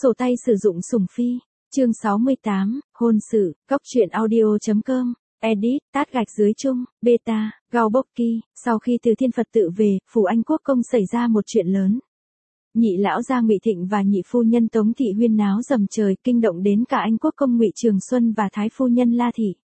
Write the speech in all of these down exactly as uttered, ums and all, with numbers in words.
Sổ tay sử dụng sủng phi. Chương sáu mươi tám, hôn sự, góc truyện audio.com, edit, tát gạch dưới chung, beta, gao bốc kỳ. Sau khi từ Thiên Phật tự về, phủ Anh Quốc công xảy ra một chuyện lớn. Nhị lão gia Ngụy Thịnh và nhị phu nhân Tống Thị huyên náo rầm trời, kinh động đến cả Anh Quốc công Ngụy Trường Xuân và thái phu nhân La Thị.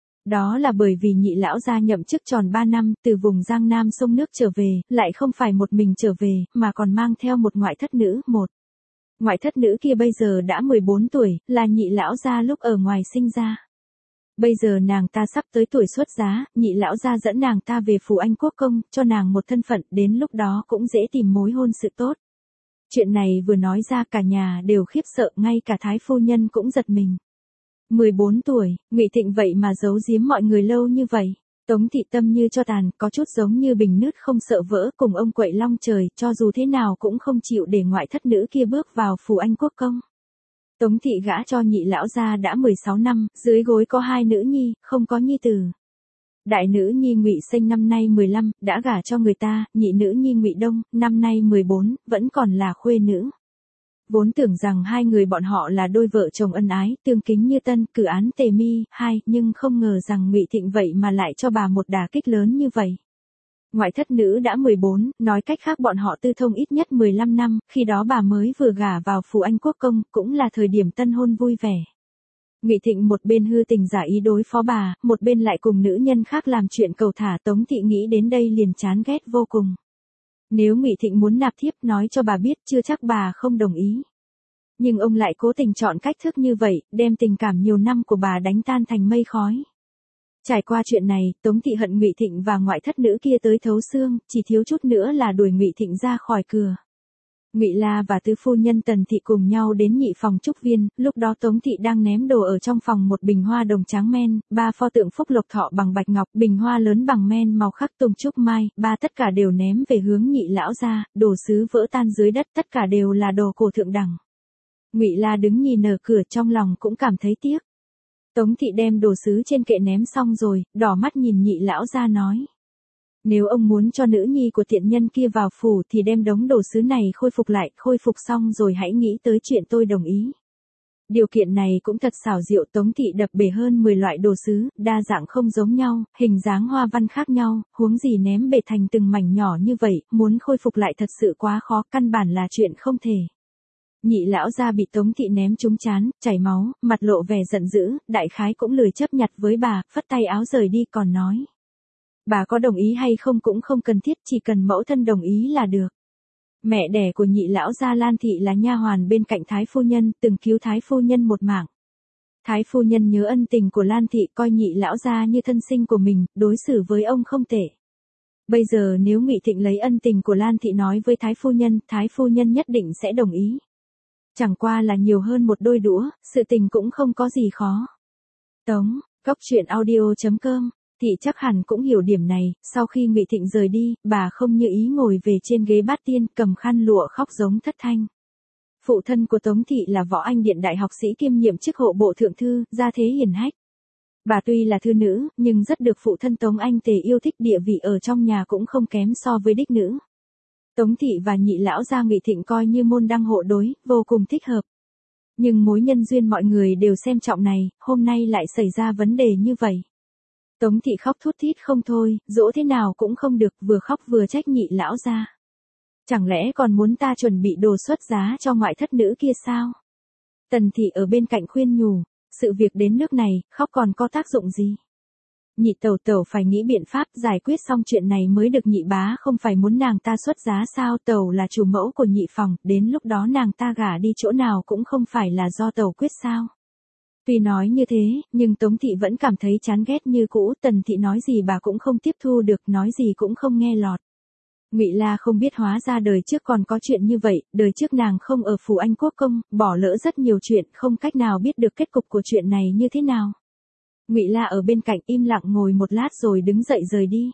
Đó là bởi vì nhị lão gia nhậm chức tròn ba năm, từ vùng Giang Nam sông nước trở về, lại không phải một mình trở về, mà còn mang theo một ngoại thất nữ, một. Ngoại thất nữ kia bây giờ đã mười bốn tuổi, là nhị lão gia lúc ở ngoài sinh ra. Bây giờ nàng ta sắp tới tuổi xuất giá, nhị lão gia dẫn nàng ta về phủ Anh Quốc công, cho nàng một thân phận, đến lúc đó cũng dễ tìm mối hôn sự tốt. Chuyện này vừa nói ra cả nhà đều khiếp sợ, ngay cả thái phu nhân cũng giật mình. mười bốn tuổi, Ngụy Thịnh vậy mà giấu giếm mọi người lâu như vậy. Tống Thị tâm như cho tàn, có chút giống như bình nứt không sợ vỡ, cùng ông quậy long trời, cho dù thế nào cũng không chịu để ngoại thất nữ kia bước vào phủ Anh Quốc công. Tống Thị gả cho nhị lão gia đã mười sáu năm, dưới gối có hai nữ nhi, không có nhi tử. Đại nữ nhi Ngụy Sinh năm nay mười lăm, đã gả cho người ta, nhị nữ nhi Ngụy Đông, năm nay mười bốn, vẫn còn là khuê nữ. Vốn tưởng rằng hai người bọn họ là đôi vợ chồng ân ái, tương kính như tân, cử án tề mi, hai, nhưng không ngờ rằng Ngụy Thịnh vậy mà lại cho bà một đả kích lớn như vậy. Ngoại thất nữ đã mười bốn, nói cách khác bọn họ tư thông ít nhất mười lăm năm, khi đó bà mới vừa gả vào phủ Anh Quốc công, cũng là thời điểm tân hôn vui vẻ. Ngụy Thịnh một bên hư tình giả ý đối phó bà, một bên lại cùng nữ nhân khác làm chuyện cầu thả. Tống Thị nghĩ đến đây liền chán ghét vô cùng. Nếu Ngụy Thịnh muốn nạp thiếp nói cho bà biết, chưa chắc bà không đồng ý. Nhưng ông lại cố tình chọn cách thức như vậy, đem tình cảm nhiều năm của bà đánh tan thành mây khói. Trải qua chuyện này, Tống Thị hận Ngụy Thịnh và ngoại thất nữ kia tới thấu xương, chỉ thiếu chút nữa là đuổi Ngụy Thịnh ra khỏi cửa. Ngụy La và tứ phu nhân Tần Thị cùng nhau đến nhị phòng Trúc Viên, lúc đó Tống Thị đang ném đồ ở trong phòng một bình hoa đồng trắng men, ba pho tượng Phúc Lộc Thọ bằng bạch ngọc, bình hoa lớn bằng men màu khắc tùng trúc mai, ba tất cả đều ném về hướng nhị lão gia, đồ sứ vỡ tan dưới đất, tất cả đều là đồ cổ thượng đẳng. Ngụy La đứng nhìn ở cửa, trong lòng cũng cảm thấy tiếc. Tống Thị đem đồ sứ trên kệ ném xong rồi, đỏ mắt nhìn nhị lão gia nói. Nếu ông muốn cho nữ nhi của tiện nhân kia vào phủ thì đem đống đồ sứ này khôi phục lại, khôi phục xong rồi hãy nghĩ tới chuyện tôi đồng ý. Điều kiện này cũng thật xảo diệu. Tống Thị đập bể hơn mười loại đồ sứ, đa dạng không giống nhau, hình dáng hoa văn khác nhau, huống gì ném bể thành từng mảnh nhỏ như vậy, muốn khôi phục lại thật sự quá khó, căn bản là chuyện không thể. Nhị lão gia bị Tống Thị ném trúng chán, chảy máu, mặt lộ vẻ giận dữ, đại khái cũng lười chấp nhặt với bà, phất tay áo rời đi còn nói. Bà có đồng ý hay không cũng không cần thiết, chỉ cần mẫu thân đồng ý là được. Mẹ đẻ của nhị lão gia Lan Thị là nha hoàn bên cạnh thái phu nhân, từng cứu thái phu nhân một mạng. Thái phu nhân nhớ ân tình của Lan Thị, coi nhị lão gia như thân sinh của mình, đối xử với ông không tệ. Bây giờ nếu Ngụy Thịnh lấy ân tình của Lan Thị nói với thái phu nhân, thái phu nhân nhất định sẽ đồng ý. Chẳng qua là nhiều hơn một đôi đũa, sự tình cũng không có gì khó. Tống, góc truyện audio.com. Thị chắc hẳn cũng hiểu điểm này, sau khi Ngụy Thịnh rời đi, bà không như ý ngồi về trên ghế bát tiên, cầm khăn lụa khóc giống thất thanh. Phụ thân của Tống Thị là Võ Anh Điện đại học sĩ kiêm nhiệm chức hộ bộ thượng thư, gia thế hiển hách. Bà tuy là thư nữ, nhưng rất được phụ thân Tống Anh Tề yêu thích, địa vị ở trong nhà cũng không kém so với đích nữ. Tống Thị và nhị lão gia Ngụy Thịnh coi như môn đăng hộ đối, vô cùng thích hợp. Nhưng mối nhân duyên mọi người đều xem trọng này, hôm nay lại xảy ra vấn đề như vậy. Tống Thị khóc thút thít không thôi, dỗ thế nào cũng không được, vừa khóc vừa trách nhị lão gia. Chẳng lẽ còn muốn ta chuẩn bị đồ xuất giá cho ngoại thất nữ kia sao? Tần Thị ở bên cạnh khuyên nhủ, sự việc đến nước này, khóc còn có tác dụng gì? Nhị tẩu tẩu phải nghĩ biện pháp giải quyết xong chuyện này mới được. Nhị bá không phải muốn nàng ta xuất giá sao? Tẩu là chủ mẫu của nhị phòng, đến lúc đó nàng ta gả đi chỗ nào cũng không phải là do tẩu quyết sao? Tuy nói như thế, nhưng Tống Thị vẫn cảm thấy chán ghét như cũ. Tần Thị nói gì bà cũng không tiếp thu được, nói gì cũng không nghe lọt. Ngụy La không biết hóa ra đời trước còn có chuyện như vậy, đời trước nàng không ở phủ Anh Quốc công, bỏ lỡ rất nhiều chuyện, không cách nào biết được kết cục của chuyện này như thế nào. Ngụy La ở bên cạnh im lặng ngồi một lát rồi đứng dậy rời đi.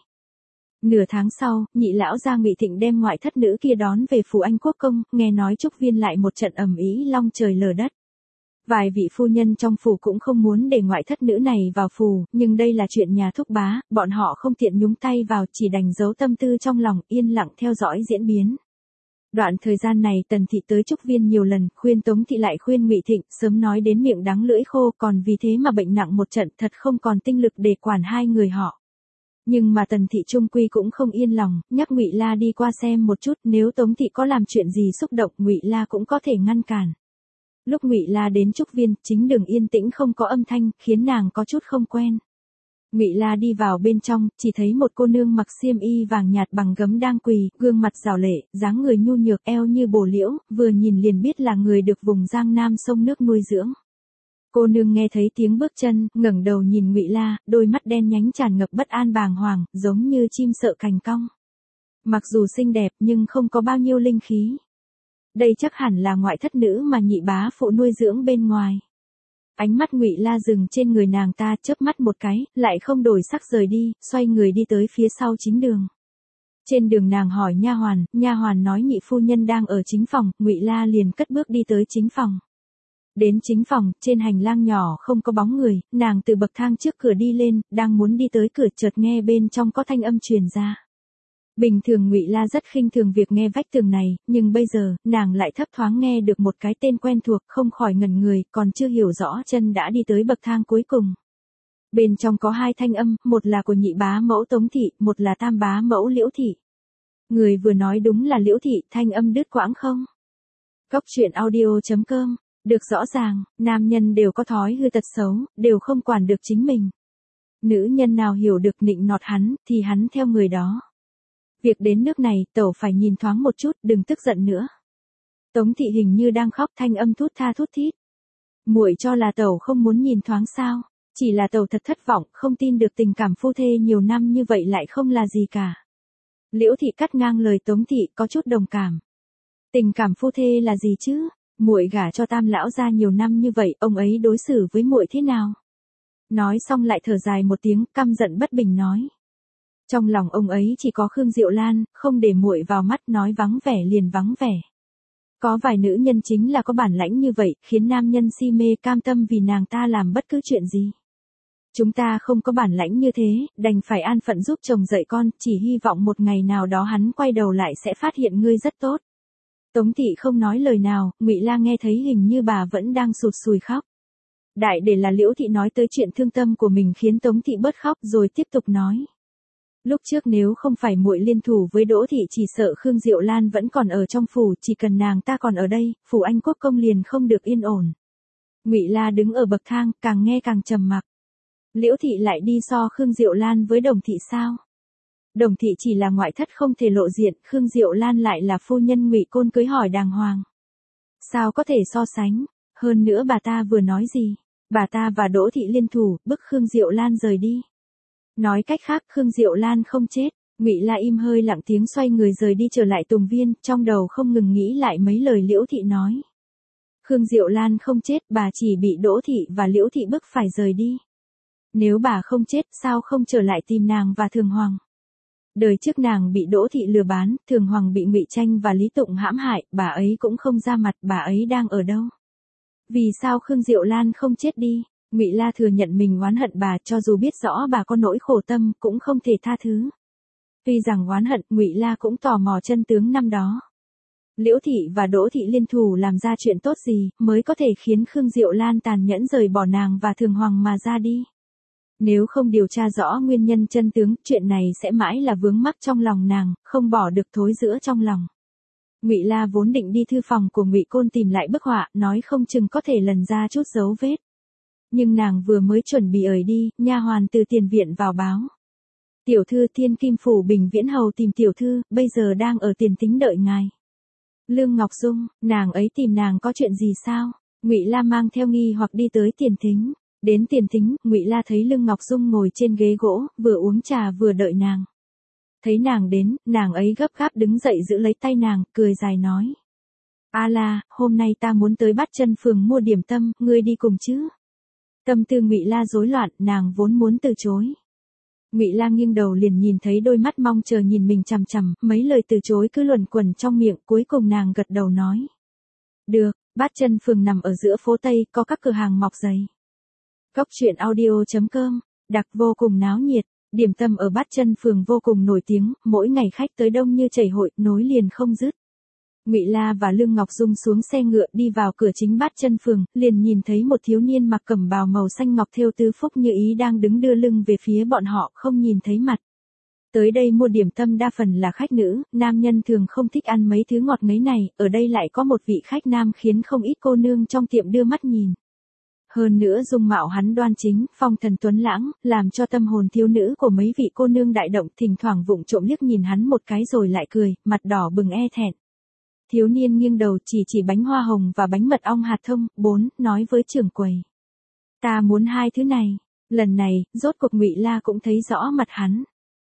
Nửa tháng sau, nhị lão gia Ngụy Thịnh đem ngoại thất nữ kia đón về phủ Anh Quốc công, nghe nói Trúc Viên lại một trận ầm ĩ long trời lở đất. Vài vị phu nhân trong phủ cũng không muốn để ngoại thất nữ này vào phủ, nhưng đây là chuyện nhà thúc bá, bọn họ không tiện nhúng tay vào, chỉ đành giấu tâm tư trong lòng, yên lặng theo dõi diễn biến. Đoạn thời gian này Tần Thị tới Trúc Viên nhiều lần, khuyên Tống Thị lại khuyên Ngụy Thịnh, sớm nói đến miệng đắng lưỡi khô, còn vì thế mà bệnh nặng một trận, thật không còn tinh lực để quản hai người họ. Nhưng mà Tần Thị trung quy cũng không yên lòng, nhắc Ngụy La đi qua xem một chút, nếu Tống Thị có làm chuyện gì xúc động, Ngụy La cũng có thể ngăn cản. Lúc Ngụy La đến Trúc Viên, chính đường yên tĩnh không có âm thanh, khiến nàng có chút không quen. Ngụy La đi vào bên trong, chỉ thấy một cô nương mặc xiêm y vàng nhạt bằng gấm đang quỳ, gương mặt rảo lệ, dáng người nhu nhược, eo như bồ liễu, vừa nhìn liền biết là người được vùng Giang Nam sông nước nuôi dưỡng. Cô nương nghe thấy tiếng bước chân, ngẩng đầu nhìn Ngụy La, đôi mắt đen nhánh tràn ngập bất an bàng hoàng, giống như chim sợ cành cong. Mặc dù xinh đẹp nhưng không có bao nhiêu linh khí. Đây chắc hẳn là ngoại thất nữ mà nhị bá phụ nuôi dưỡng bên ngoài. Ánh mắt Ngụy La dừng trên người nàng ta, chớp mắt một cái, lại không đổi sắc rời đi, xoay người đi tới phía sau chính đường. Trên đường nàng hỏi nha hoàn, nha hoàn nói nhị phu nhân đang ở chính phòng, Ngụy La liền cất bước đi tới chính phòng. Đến chính phòng, trên hành lang nhỏ không có bóng người, nàng từ bậc thang trước cửa đi lên, đang muốn đi tới cửa chợt nghe bên trong có thanh âm truyền ra. Bình thường Ngụy La rất khinh thường việc nghe vách tường này, nhưng bây giờ, nàng lại thấp thoáng nghe được một cái tên quen thuộc, không khỏi ngẩn người, còn chưa hiểu rõ chân đã đi tới bậc thang cuối cùng. Bên trong có hai thanh âm, một là của nhị bá mẫu Tống Thị, một là tam bá mẫu Liễu Thị. Người vừa nói đúng là Liễu Thị, thanh âm đứt quãng không? Cốc truyện audio chấm com. Được rõ ràng, nam nhân đều có thói hư tật xấu, đều không quản được chính mình. Nữ nhân nào hiểu được nịnh nọt hắn, thì hắn theo người đó. Việc đến nước này, tẩu phải nhìn thoáng một chút, đừng tức giận nữa. Tống Thị hình như đang khóc, thanh âm thút tha thút thít. Muội cho là tẩu không muốn nhìn thoáng sao? Chỉ là tẩu thật thất vọng, không tin được tình cảm phu thê nhiều năm như vậy lại không là gì cả. Liễu Thị cắt ngang lời Tống Thị, có chút đồng cảm. Tình cảm phu thê là gì chứ? Muội gả cho Tam lão gia nhiều năm như vậy, ông ấy đối xử với muội thế nào? Nói xong lại thở dài một tiếng, căm giận bất bình nói. Trong lòng ông ấy chỉ có Khương Diệu Lan, không để muội vào mắt, nói vắng vẻ liền vắng vẻ. Có vài nữ nhân chính là có bản lãnh như vậy, khiến nam nhân si mê cam tâm vì nàng ta làm bất cứ chuyện gì. Chúng ta không có bản lãnh như thế, đành phải an phận giúp chồng dạy con, chỉ hy vọng một ngày nào đó hắn quay đầu lại sẽ phát hiện ngươi rất tốt. Tống Thị không nói lời nào, Ngụy La nghe thấy hình như bà vẫn đang sụt sùi khóc. Đại để là Liễu Thị nói tới chuyện thương tâm của mình khiến Tống Thị bớt khóc rồi tiếp tục nói. Lúc trước nếu không phải muội liên thủ với Đỗ Thị chỉ sợ Khương Diệu Lan vẫn còn ở trong phủ, chỉ cần nàng ta còn ở đây, phủ Anh Quốc công liền không được yên ổn. Ngụy La đứng ở bậc thang, càng nghe càng trầm mặc. Liễu Thị lại đi so Khương Diệu Lan với Đồng Thị sao? Đồng Thị chỉ là ngoại thất không thể lộ diện, Khương Diệu Lan lại là phu nhân Ngụy Côn cưới hỏi đàng hoàng. Sao có thể so sánh? Hơn nữa bà ta vừa nói gì? Bà ta và Đỗ Thị liên thủ, bức Khương Diệu Lan rời đi. Nói cách khác, Khương Diệu Lan không chết. Ngụy La im hơi lặng tiếng xoay người rời đi trở lại Tùng Viên, trong đầu không ngừng nghĩ lại mấy lời Liễu Thị nói. Khương Diệu Lan không chết, bà chỉ bị Đỗ Thị và Liễu Thị bức phải rời đi. Nếu bà không chết, sao không trở lại tìm nàng và Thường Hoàng? Đời trước nàng bị Đỗ Thị lừa bán, Thường Hoàng bị Ngụy Tranh và Lý Tụng hãm hại, bà ấy cũng không ra mặt, bà ấy đang ở đâu? Vì sao Khương Diệu Lan không chết đi? Ngụy La thừa nhận mình oán hận bà, cho dù biết rõ bà có nỗi khổ tâm, cũng không thể tha thứ. Tuy rằng oán hận, Ngụy La cũng tò mò chân tướng năm đó. Liễu Thị và Đỗ Thị liên thủ làm ra chuyện tốt gì, mới có thể khiến Khương Diệu Lan tàn nhẫn rời bỏ nàng và Thường Hoàng mà ra đi. Nếu không điều tra rõ nguyên nhân chân tướng, chuyện này sẽ mãi là vướng mắc trong lòng nàng, không bỏ được thối rữa trong lòng. Ngụy La vốn định đi thư phòng của Ngụy Côn tìm lại bức họa, nói không chừng có thể lần ra chút dấu vết. Nhưng nàng vừa mới chuẩn bị ởi đi, nha hoàn từ tiền viện vào báo. Tiểu thư Thiên Kim phủ Bình Viễn hầu tìm tiểu thư, bây giờ đang ở tiền thính đợi ngài. Lương Ngọc Dung, nàng ấy tìm nàng có chuyện gì sao? Ngụy La mang theo nghi hoặc đi tới tiền thính. Đến tiền thính, Ngụy La thấy Lương Ngọc Dung ngồi trên ghế gỗ, vừa uống trà vừa đợi nàng. Thấy nàng đến, nàng ấy gấp gáp đứng dậy giữ lấy tay nàng, cười dài nói. A La, hôm nay ta muốn tới Bát Chân phường mua điểm tâm, ngươi đi cùng chứ? Tâm tư Ngụy La rối loạn, nàng vốn muốn từ chối. Ngụy La nghiêng đầu liền nhìn thấy đôi mắt mong chờ nhìn mình chằm chằm, mấy lời từ chối cứ luẩn quẩn trong miệng, cuối cùng nàng gật đầu nói. Được, Bát Chân phường nằm ở giữa phố Tây, có các cửa hàng mọc dày. Cốc truyện audio chấm com, đặc vô cùng náo nhiệt, điểm tâm ở Bát Chân phường vô cùng nổi tiếng, mỗi ngày khách tới đông như chảy hội, nối liền không dứt. Ngụy La và Lương Ngọc Dung xuống xe ngựa đi vào cửa chính Bát Chân Phường, liền nhìn thấy một thiếu niên mặc cẩm bào màu xanh ngọc thêu tứ phúc như ý đang đứng đưa lưng về phía bọn họ, không nhìn thấy mặt. Tới đây mua điểm tâm đa phần là khách nữ, nam nhân thường không thích ăn mấy thứ ngọt ngấy này, ở đây lại có một vị khách nam khiến không ít cô nương trong tiệm đưa mắt nhìn. Hơn nữa dung mạo hắn đoan chính, phong thần tuấn lãng, làm cho tâm hồn thiếu nữ của mấy vị cô nương đại động, thỉnh thoảng vụng trộm liếc nhìn hắn một cái rồi lại cười, mặt đỏ bừng e thẹn. Thiếu niên nghiêng đầu chỉ chỉ bánh hoa hồng và bánh mật ong hạt thông, bốn, nói với trưởng quầy. Ta muốn hai thứ này. Lần này, rốt cuộc Ngụy La cũng thấy rõ mặt hắn.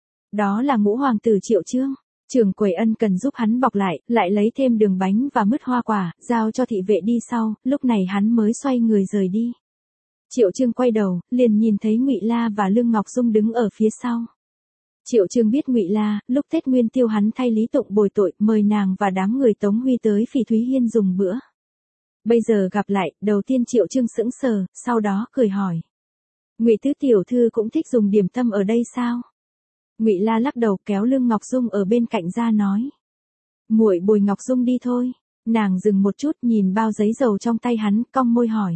Đó là Ngũ hoàng tử Triệu Chương. Trưởng quầy ân cần giúp hắn bọc lại, lại lấy thêm đường bánh và mứt hoa quả, giao cho thị vệ đi sau, lúc này hắn mới xoay người rời đi. Triệu Chương quay đầu, liền nhìn thấy Ngụy La và Lương Ngọc Dung đứng ở phía sau. Triệu Chương biết Ngụy La, lúc Tết Nguyên Tiêu hắn thay Lý Tụng bồi tội, mời nàng và đám người Tống Huy tới Phỉ Thúy Hiên dùng bữa. Bây giờ gặp lại, đầu tiên Triệu Chương sững sờ, sau đó cười hỏi. Ngụy tứ tiểu thư cũng thích dùng điểm tâm ở đây sao? Ngụy La lắc đầu, kéo Lương Ngọc Dung ở bên cạnh ra nói. Muội bồi Ngọc Dung đi thôi. Nàng dừng một chút nhìn bao giấy dầu trong tay hắn, cong môi hỏi.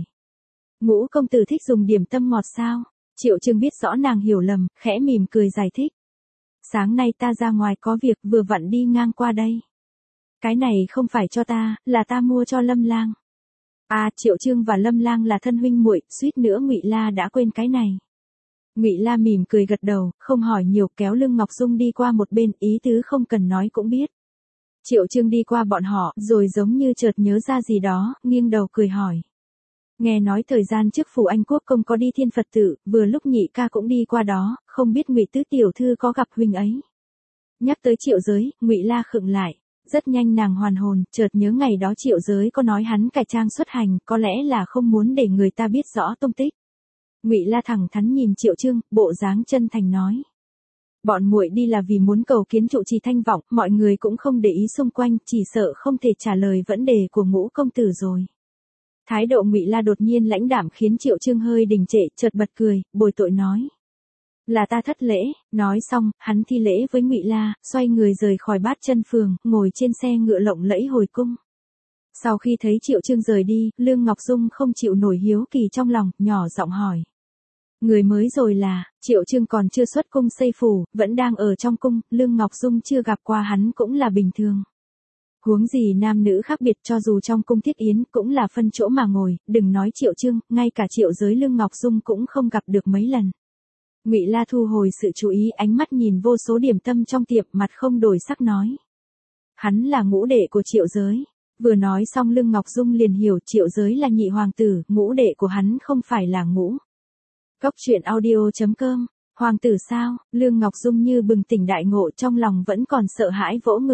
Ngũ công tử thích dùng điểm tâm ngọt sao? Triệu Chương biết rõ nàng hiểu lầm, khẽ mỉm cười giải thích. Sáng nay ta ra ngoài có việc, vừa vặn đi ngang qua đây. Cái này không phải cho ta, là ta mua cho Lâm Lang. À, Triệu Chương và Lâm Lang là thân huynh muội, suýt nữa Ngụy La đã quên cái này. Ngụy La mỉm cười gật đầu, không hỏi nhiều, kéo Lương Ngọc Dung đi qua một bên, ý tứ không cần nói cũng biết. Triệu Chương đi qua bọn họ, rồi giống như chợt nhớ ra gì đó, nghiêng đầu cười hỏi. Nghe nói thời gian trước phủ Anh Quốc công có đi Thiên Phật Tự, vừa lúc Nhị ca cũng đi qua đó, không biết Ngụy tứ tiểu thư có gặp huynh ấy. Nhắc tới Triệu Giới, Ngụy La khựng lại, rất nhanh nàng hoàn hồn, chợt nhớ ngày đó Triệu Giới có nói hắn cải trang xuất hành, có lẽ là không muốn để người ta biết rõ tung tích. Ngụy La thẳng thắn nhìn Triệu Chương, bộ dáng chân thành nói. Bọn muội đi là vì muốn cầu kiến trụ trì Thanh Vọng, mọi người cũng không để ý xung quanh, chỉ sợ không thể trả lời vấn đề của Ngũ công tử rồi. Thái độ Ngụy La đột nhiên lãnh đạm khiến Triệu Chương hơi đình trệ, chợt bật cười, bồi tội nói. Là ta thất lễ, nói xong, hắn thi lễ với Ngụy La, xoay người rời khỏi Bát Chân Phường, ngồi trên xe ngựa lộng lẫy hồi cung. Sau khi thấy Triệu Chương rời đi, Lương Ngọc Dung không chịu nổi hiếu kỳ trong lòng, nhỏ giọng hỏi. Người mới rồi là, Triệu Chương còn chưa xuất cung xây phủ, vẫn đang ở trong cung, Lương Ngọc Dung chưa gặp qua hắn cũng là bình thường. Huống gì nam nữ khác biệt, cho dù trong cung thiết yến cũng là phân chỗ mà ngồi, đừng nói Triệu Chương, ngay cả Triệu Giới Lương Ngọc Dung cũng không gặp được mấy lần. Ngụy La thu hồi sự chú ý, ánh mắt nhìn vô số điểm tâm trong tiệm, mặt không đổi sắc nói. Hắn là ngũ đệ của Triệu Giới. Vừa nói xong Lương Ngọc Dung liền hiểu Triệu Giới là nhị hoàng tử, ngũ đệ của hắn không phải là ngũ. Cốc truyện audio chấm com, hoàng tử sao? Lương Ngọc Dung như bừng tỉnh đại ngộ, trong lòng vẫn còn sợ hãi vỗ ngực.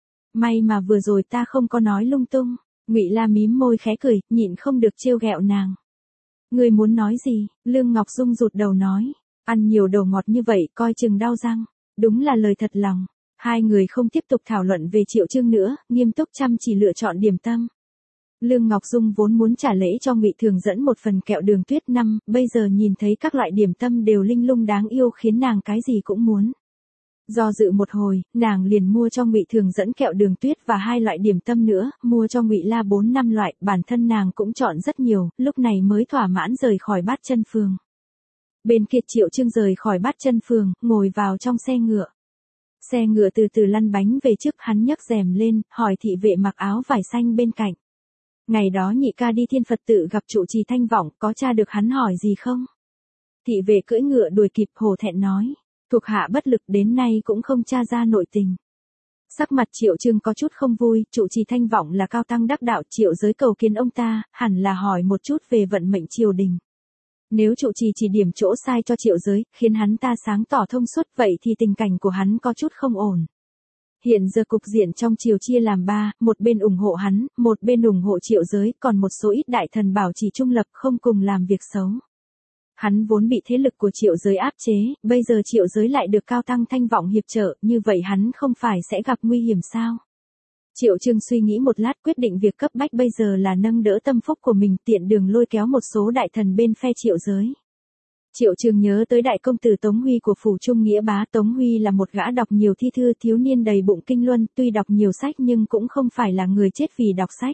May mà vừa rồi ta không có nói lung tung. Ngụy La mím môi khẽ cười, nhịn không được trêu ghẹo nàng. Người muốn nói gì? Lương Ngọc Dung rụt đầu nói. Ăn nhiều đồ ngọt như vậy, coi chừng đau răng. Đúng là lời thật lòng. Hai người không tiếp tục thảo luận về Triệu Chương nữa, nghiêm túc chăm chỉ lựa chọn điểm tâm. Lương Ngọc Dung vốn muốn trả lễ cho Ngụy Thường dẫn một phần kẹo đường tuyết năm, bây giờ nhìn thấy các loại điểm tâm đều linh lung đáng yêu khiến nàng cái gì cũng muốn. Do dự một hồi, nàng liền mua cho Ngụy Thường dẫn kẹo đường tuyết và hai loại điểm tâm nữa, mua cho Ngụy La bốn năm loại, bản thân nàng cũng chọn rất nhiều, lúc này mới thỏa mãn rời khỏi Bát Chân Phường. Bên kia Triệu Chương rời khỏi Bát Chân Phường, ngồi vào trong xe ngựa. Xe ngựa từ từ lăn bánh về trước, hắn nhấc rèm lên, hỏi thị vệ mặc áo vải xanh bên cạnh. Ngày đó Nhị ca đi Thiên Phật Tự gặp trụ trì Thanh Vọng, có tra được hắn hỏi gì không? Thị vệ cưỡi ngựa đuổi kịp, hổ thẹn nói. Thuộc hạ bất lực, đến nay cũng không tra ra nội tình. Sắc mặt Triệu Chương có chút không vui, trụ trì Thanh Vọng là cao tăng đắc đạo, Triệu Giới cầu kiến ông ta, hẳn là hỏi một chút về vận mệnh triều đình. Nếu trụ trì chỉ điểm chỗ sai cho Triệu Giới, khiến hắn ta sáng tỏ thông suốt, vậy thì tình cảnh của hắn có chút không ổn. Hiện giờ cục diện trong triều chia làm ba, một bên ủng hộ hắn, một bên ủng hộ Triệu Giới, còn một số ít đại thần bảo trì trung lập không cùng làm việc xấu. Hắn vốn bị thế lực của Triệu Giới áp chế, bây giờ Triệu Giới lại được cao tăng Thanh Vọng hiệp trợ, như vậy hắn không phải sẽ gặp nguy hiểm sao? Triệu Chương suy nghĩ một lát, quyết định việc cấp bách bây giờ là nâng đỡ tâm phúc của mình, tiện đường lôi kéo một số đại thần bên phe Triệu Giới. Triệu Trương nhớ tới đại công tử Tống Huy của phủ Trung Nghĩa Bá. Tống Huy là một gã đọc nhiều thi thư, thiếu niên đầy bụng kinh luân, tuy đọc nhiều sách nhưng cũng không phải là người chết vì đọc sách.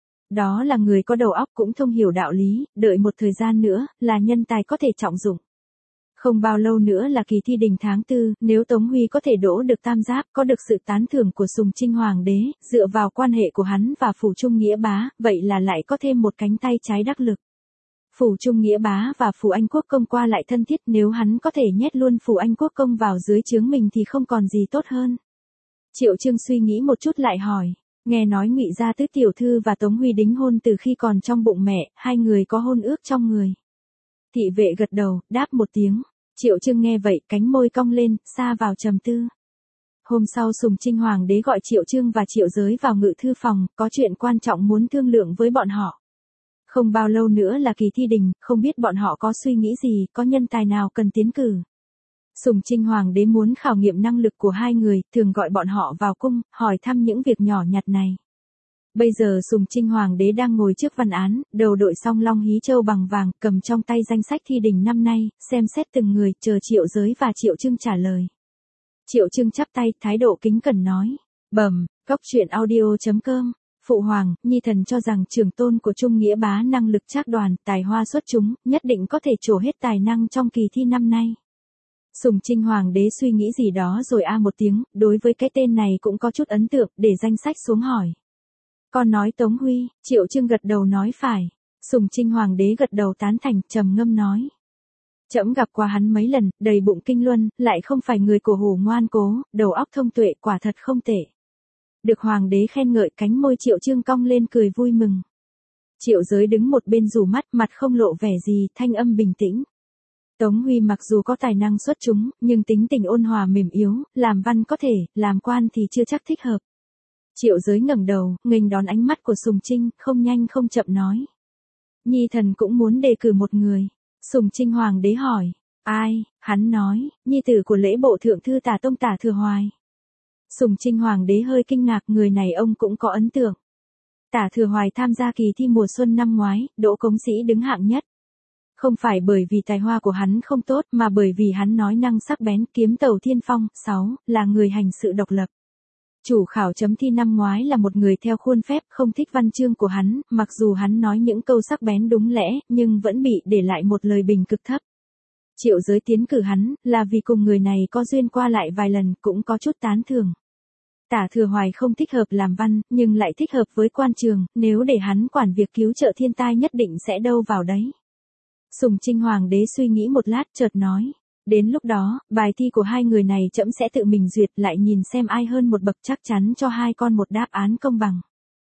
Đó là người có đầu óc cũng thông hiểu đạo lý, đợi một thời gian nữa, là nhân tài có thể trọng dụng. Không bao lâu nữa là kỳ thi đình tháng tư, nếu Tống Huy có thể đỗ được tam giáp, có được sự tán thưởng của Sùng Trinh Hoàng đế, dựa vào quan hệ của hắn và phủ Trung Nghĩa Bá, vậy là lại có thêm một cánh tay trái đắc lực. Phủ Trung Nghĩa Bá và phủ Anh Quốc Công qua lại thân thiết, nếu hắn có thể nhét luôn phủ Anh Quốc Công vào dưới trướng mình thì không còn gì tốt hơn. Triệu Trương suy nghĩ một chút lại hỏi, nghe nói Ngụy gia tứ tiểu thư và Tống Huy đính hôn từ khi còn trong bụng mẹ, hai người có hôn ước trong người. Thị vệ gật đầu, đáp một tiếng. Triệu Trương nghe vậy, cánh môi cong lên, sa vào trầm tư. Hôm sau Sùng Trinh Hoàng đế gọi Triệu Trương và Triệu Giới vào ngự thư phòng, có chuyện quan trọng muốn thương lượng với bọn họ. Không bao lâu nữa là kỳ thi đình, không biết bọn họ có suy nghĩ gì, có nhân tài nào cần tiến cử. Sùng Trinh Hoàng đế muốn khảo nghiệm năng lực của hai người, thường gọi bọn họ vào cung, hỏi thăm những việc nhỏ nhặt này. Bây giờ Sùng Trinh Hoàng đế đang ngồi trước văn án, đầu đội song long hí châu bằng vàng, cầm trong tay danh sách thi đình năm nay, xem xét từng người, chờ Triệu Giới và Triệu Trương trả lời. Triệu Trương chắp tay, thái độ kính cẩn nói, bẩm, cóc truyện audio chấm com. Phụ hoàng, nhi thần cho rằng trưởng tôn của Trung Nghĩa Bá năng lực trác đoàn, tài hoa xuất chúng, nhất định có thể trổ hết tài năng trong kỳ thi năm nay. Sùng Trinh Hoàng đế suy nghĩ gì đó rồi a một tiếng, đối với cái tên này cũng có chút ấn tượng, để danh sách xuống hỏi. Con nói Tống Huy, Triệu Trương gật đầu nói phải. Sùng Trinh Hoàng đế gật đầu tán thành, trầm ngâm nói. Trẫm gặp qua hắn mấy lần, đầy bụng kinh luân, lại không phải người cổ hủ ngoan cố, đầu óc thông tuệ, quả thật không tệ. Được Hoàng đế khen ngợi, cánh môi Triệu Trương cong lên cười vui mừng. Triệu Giới đứng một bên rủ mắt, mặt không lộ vẻ gì, thanh âm bình tĩnh. Tống Huy mặc dù có tài năng xuất chúng, nhưng tính tình ôn hòa mềm yếu, làm văn có thể, làm quan thì chưa chắc thích hợp. Triệu Giới ngẩng đầu, nghênh đón ánh mắt của Sùng Trinh, không nhanh không chậm nói. Nhi thần cũng muốn đề cử một người. Sùng Trinh Hoàng đế hỏi. Ai? Hắn nói, nhi tử của lễ bộ thượng thư Tả Tông Tả Thừa Hoài. Sùng Trinh Hoàng đế hơi kinh ngạc, người này ông cũng có ấn tượng. Tả Thừa Hoài tham gia kỳ thi mùa xuân năm ngoái, đỗ công sĩ đứng hạng nhất. Không phải bởi vì tài hoa của hắn không tốt, mà bởi vì hắn nói năng sắc bén, kiếm tàu thiên phong. Sáu Là người hành sự độc lập. Chủ khảo chấm thi năm ngoái là một người theo khuôn phép, không thích văn chương của hắn, mặc dù hắn nói những câu sắc bén đúng lẽ, nhưng vẫn bị để lại một lời bình cực thấp. Triệu Giới tiến cử hắn, là vì cùng người này có duyên qua lại vài lần, cũng có chút tán thưởng. Tả Thừa Hoài không thích hợp làm văn, nhưng lại thích hợp với quan trường, nếu để hắn quản việc cứu trợ thiên tai nhất định sẽ đâu vào đấy. Sùng Trinh Hoàng đế suy nghĩ một lát, chợt nói. Đến lúc đó, bài thi của hai người này trẫm sẽ tự mình duyệt, lại nhìn xem ai hơn một bậc, chắc chắn cho hai con một đáp án công bằng.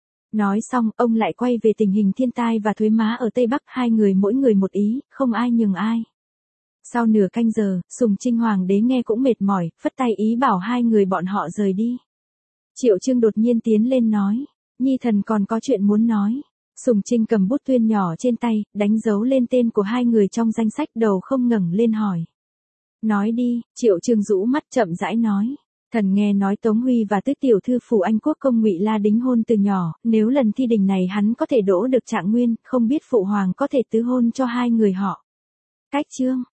Nói xong, ông lại quay về tình hình thiên tai và thuế má ở Tây Bắc, hai người mỗi người một ý, không ai nhường ai. Sau nửa canh giờ, Sùng Trinh Hoàng đế nghe cũng mệt mỏi, phất tay ý bảo hai người bọn họ rời đi. Triệu Trương đột nhiên tiến lên nói, nhi thần còn có chuyện muốn nói. Sùng Trinh cầm bút tuyên nhỏ trên tay, đánh dấu lên tên của hai người trong danh sách, đầu không ngẩng lên hỏi. Nói đi. Triệu Trương rũ mắt chậm rãi nói. Thần nghe nói Tống Huy và tứ tiểu thư phủ Anh Quốc Công Ngụy La đính hôn từ nhỏ, nếu lần thi đình này hắn có thể đỗ được trạng nguyên, không biết phụ hoàng có thể tứ hôn cho hai người họ. Cách chương